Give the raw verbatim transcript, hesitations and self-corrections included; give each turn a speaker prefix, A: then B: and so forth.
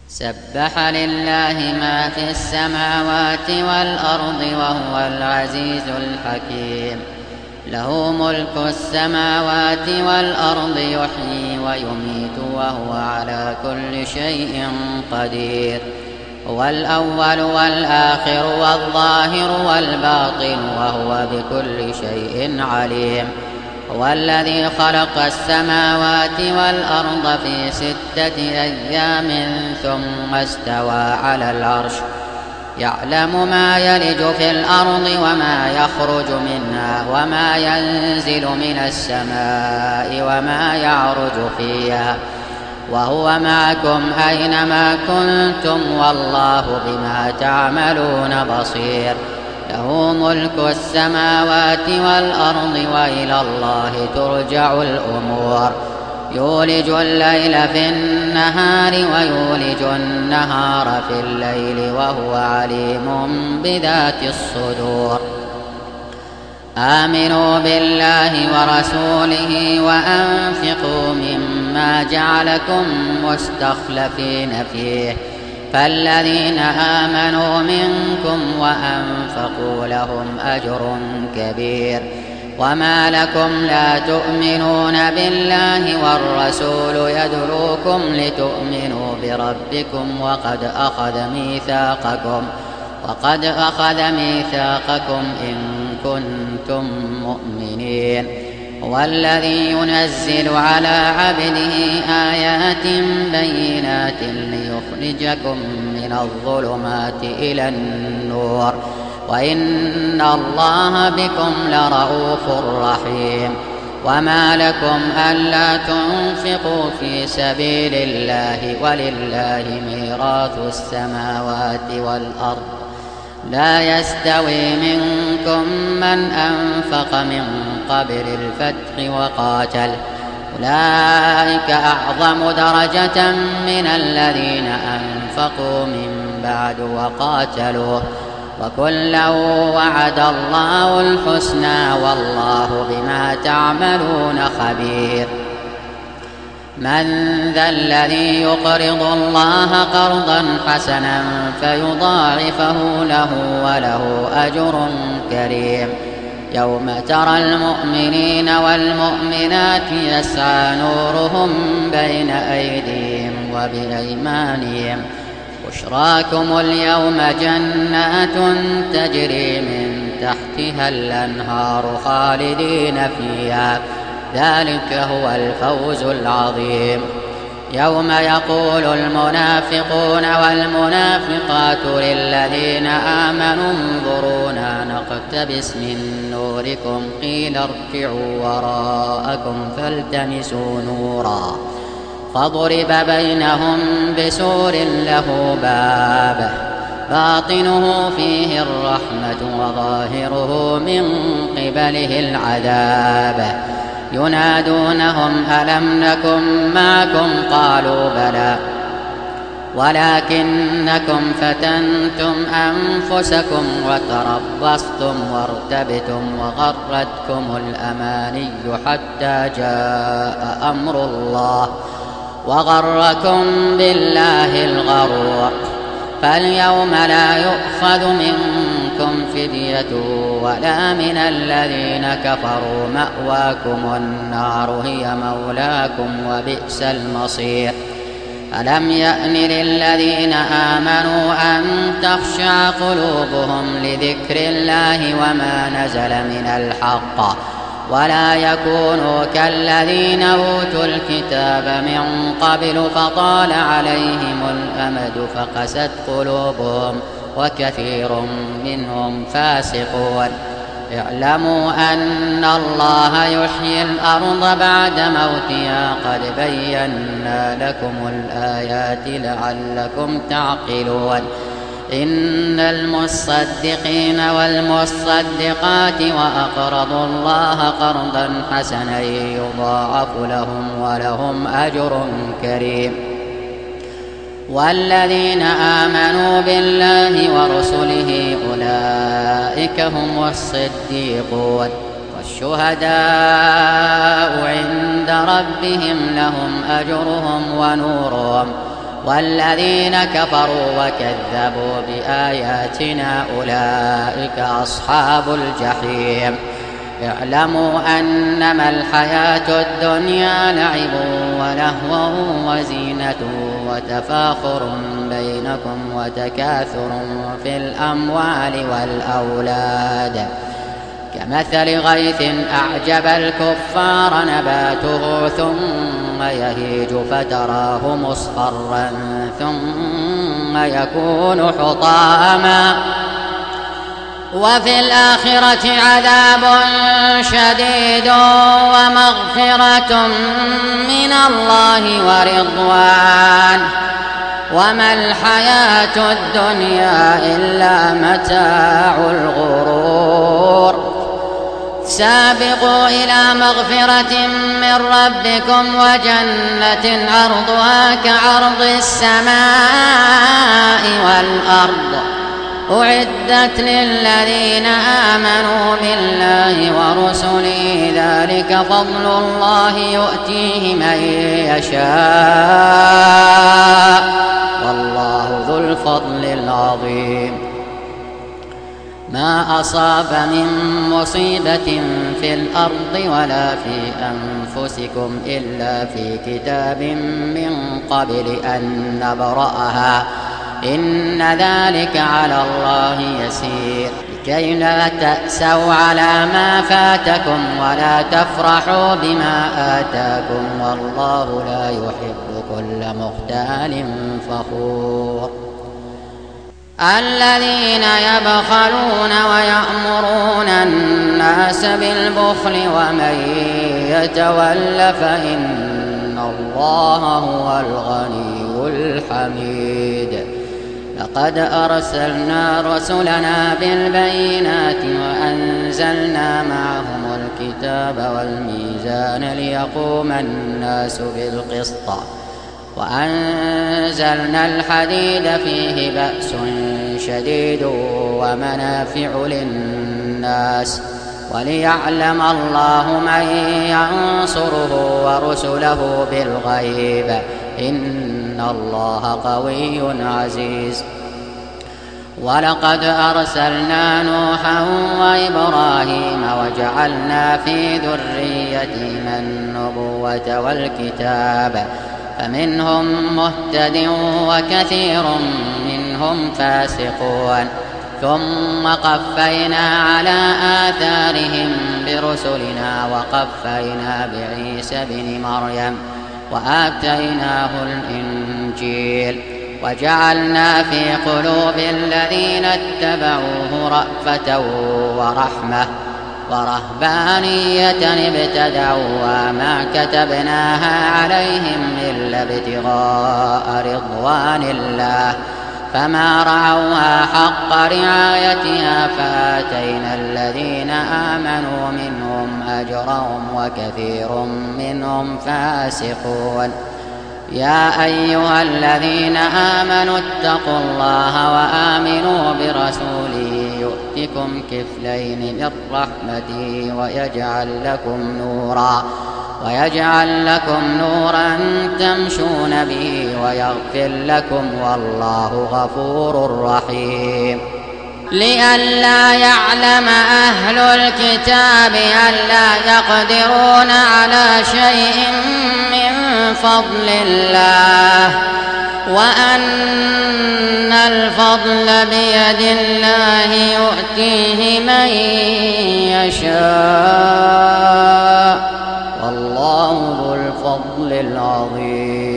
A: سبح لله ما في السماوات والأرض وهو العزيز الحكيم. له ملك السماوات والأرض يحيي ويميت وهو على كل شيء قدير. هو الأول والآخر والظاهر والباطن وهو بكل شيء عليم. هو الذي خلق السماوات والأرض في ستة أيام ثم استوى على العرش، يعلم ما يلج في الأرض وما يخرج منها وما ينزل من السماء وما يعرج فيها، وهو معكم أينما كنتم والله بما تعملون بصير. له ملك السماوات والأرض وإلى الله ترجع الأمور. يولج الليل في النهار ويولج النهار في الليل وهو عليم بذات الصدور. آمنوا بالله ورسوله وأنفقوا مما جعلكم مستخلفين فيه، فالذين آمنوا منكم وأنفقوا لهم أجر كبير. وما لكم لا تؤمنون بالله والرسول يدعوكم لتؤمنوا بربكم وقد أخذ ميثاقكم وقد أخذ ميثاقكم إن كنتم مؤمنين. هو الذي ينزل على عبده آيات بينات ليخرجكم من الظلمات إلى النور، وإن الله بكم لرءوف رحيم. وما لكم ألا تنفقوا في سبيل الله ولله ميراث السماوات والأرض، لا يستوي منكم من أنفق من قبل الفتح وقاتل، أولئك أعظم درجة من الذين أنفقوا من بعد وقاتلوا، وكلا وعد الله الحسنى والله بما تعملون خبير. من ذا الذي يقرض الله قرضا حسنا فيضاعفه له وله أجر كريم. يوم ترى المؤمنين والمؤمنات يسعى نورهم بين أيديهم وبأيمانهم، بشراكم اليوم جنات تجري من تحتها الأنهار خالدين فيها، ذلك هو الفوز العظيم. يوم يقول المنافقون والمنافقات للذين آمنوا انظرونا نقتبس من نوركم قيل ارجعوا وراءكم فالتمسوا نورا، فضرب بينهم بسور له باب باطنه فيه الرحمة وظاهره من قبله العذاب. ينادونهم ألم نكن معكم قالوا بلى ولكنكم فتنتم أنفسكم وتربصتم وارتبتم وغرتكم الأماني حتى جاء أمر الله وغركم بالله الغرور. فاليوم لا يؤخذ منكم فدية ولا من الذين كفروا، مأواكم النار هي مولاكم وبئس المصير. ألم يأن للذين آمنوا أن تخشع قلوبهم لذكر الله وما نزل من الحق، ولا يكونوا كالذين أوتوا الكتاب من قبل فطال عليهم الأمد فقست قلوبهم وكثير منهم فاسقون. اعلموا أن الله يحيي الأرض بعد موتها قد بينا لكم الآيات لعلكم تعقلون. إن المصدقين والمصدقات وأقرضوا الله قرضا حسنا يضاعف لهم ولهم أجر كريم. والذين آمنوا بالله ورسله أولئك هم الصديقون والشهداء عند ربهم لهم أجرهم ونورهم والذين كفروا وكذبوا بآياتنا أولئك أصحاب الجحيم اعلموا أنما الحياة الدنيا لعب ولهو وزينة وتفاخر بينكم وتكاثر في الأموال والأولاد كمثل غيث أعجب الكفار نباته ثم يهيج فتراه مصفرا ثم يكون حطاما وفي الآخرة عذاب شديد ومغفرة من الله ورضوان وما الحياة الدنيا إلا متاع الغرور سابقوا إلى مغفرة من ربكم وجنة عرضها كعرض السماء والأرض أعدت للذين آمنوا بالله ورسله ذلك فضل الله يؤتيه من يشاء والله ذو الفضل العظيم ما أصاب من مصيبة في الأرض ولا في أنفسكم إلا في كتاب من قبل أن نبرأها إن ذلك على الله يسير لكي لا تأسوا على ما فاتكم ولا تفرحوا بما آتاكم والله لا يحب كل مختال فخور الذين يبخلون ويأمرون الناس بالبخل ومن يتول فإن الله هو الغني الحميد لقد أرسلنا رسلنا بالبينات وأنزلنا معهم الكتاب والميزان ليقوم الناس بالقسط وأنزلنا الحديد فيه بأس شديد ومنافع للناس وليعلم الله من ينصره ورسله بالغيب إن الله قوي عزيز ولقد أرسلنا نوحا وإبراهيم وجعلنا في ذريتهما النبوة والكتاب فمنهم مهتد وكثير منهم فاسقون ثم قفينا على آثارهم برسلنا وقفينا بعيسى بن مريم وآتيناه الإنجيل وجعلنا في قلوب الذين اتبعوه رأفة ورحمة ورهبانية ابتدعوها ما كتبناها عليهم إلا ابتغاء رضوان الله فما رعوها حق رعايتها فآتينا الذين آمنوا منهم أجرهم وكثير منهم فاسقون يا أيها الذين آمنوا اتقوا الله وآمنوا برسوله يؤتكم كفلين من رحمته ويجعل لكم نورا ويجعل لكم نورا تمشون به ويغفر لكم والله غفور رحيم لئلا يعلم أهل الكتاب ألا يقدرون على شيء من فضل الله وأن الفضل بيد الله يؤتيه من يشاء والله ذو الفضل العظيم